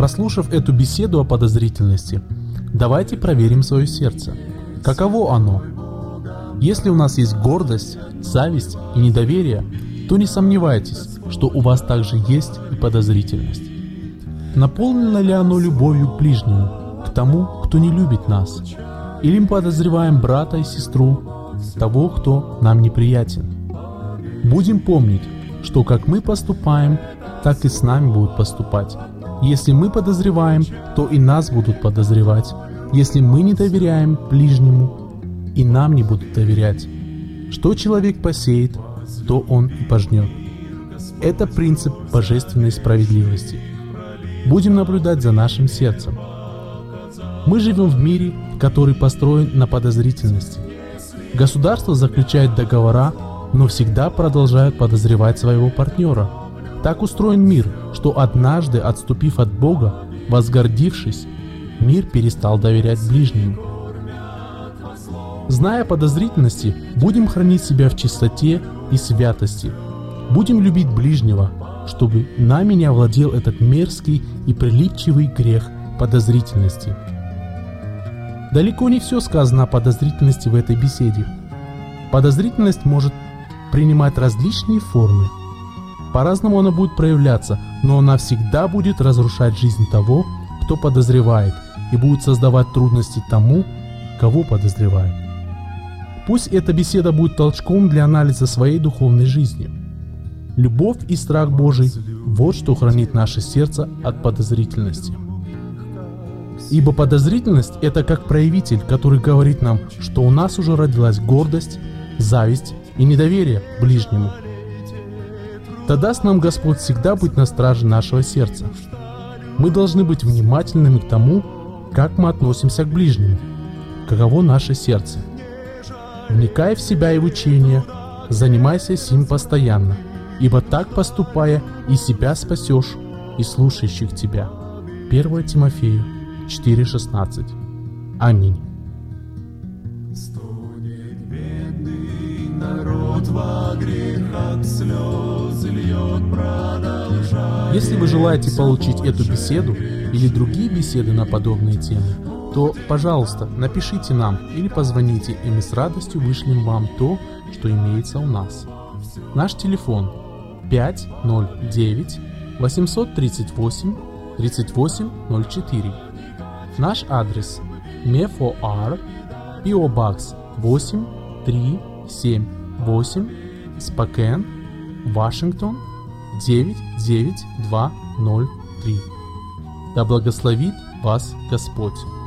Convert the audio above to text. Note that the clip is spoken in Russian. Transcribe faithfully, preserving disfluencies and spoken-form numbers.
Прослушав эту беседу о подозрительности, давайте проверим свое сердце. Каково оно? Если у нас есть гордость, зависть и недоверие, то не сомневайтесь, что у вас также есть и подозрительность. Наполнено ли оно любовью к ближнему, к тому, кто не любит нас? Или мы подозреваем брата и сестру, того, кто нам неприятен? Будем помнить, что как мы поступаем, так и с нами будут поступать. Если мы подозреваем, то и нас будут подозревать. Если мы не доверяем ближнему, и нам не будут доверять. Что человек посеет, то он и пожнет. Это принцип божественной справедливости. Будем наблюдать за нашим сердцем. Мы живем в мире, который построен на подозрительности. Государства заключают договора, но всегда продолжают подозревать своего партнера. Так устроен мир, что однажды, отступив от Бога, возгордившись, мир перестал доверять ближнему. Зная подозрительности, будем хранить себя в чистоте и святости. Будем любить ближнего, чтобы нами не овладел этот мерзкий и прилипчивый грех подозрительности. Далеко не все сказано о подозрительности в этой беседе. Подозрительность может принимать различные формы. По-разному она будет проявляться, но она всегда будет разрушать жизнь того, кто подозревает, и будет создавать трудности тому, кого подозревает. Пусть эта беседа будет толчком для анализа своей духовной жизни. Любовь и страх Божий – вот что хранит наше сердце от подозрительности. Ибо подозрительность – это как проявитель, который говорит нам, что у нас уже родилась гордость, зависть и недоверие к ближнему. Да даст нам Господь всегда быть на страже нашего сердца. Мы должны быть внимательными к тому, как мы относимся к ближнему, каково наше сердце. Вникай в себя и в учение, занимайся сим постоянно, ибо так поступая и себя спасешь, и слушающих тебя. первое Тимофею четыре шестнадцать. Аминь. Стонет бедный народ во грехах, слезы льет, продолжает. Если вы желаете получить эту беседу или другие беседы на подобные темы, то, пожалуйста, напишите нам или позвоните, и мы с радостью вышлем вам то, что имеется у нас. Наш телефон пять ноль девять восемьсот тридцать восемь тридцать восемь ноль четыре. Наш адрес Мефоар, пи о Box восемь три семь восемь, Спокен, Вашингтон девять девять два ноль три. Да благословит вас Господь!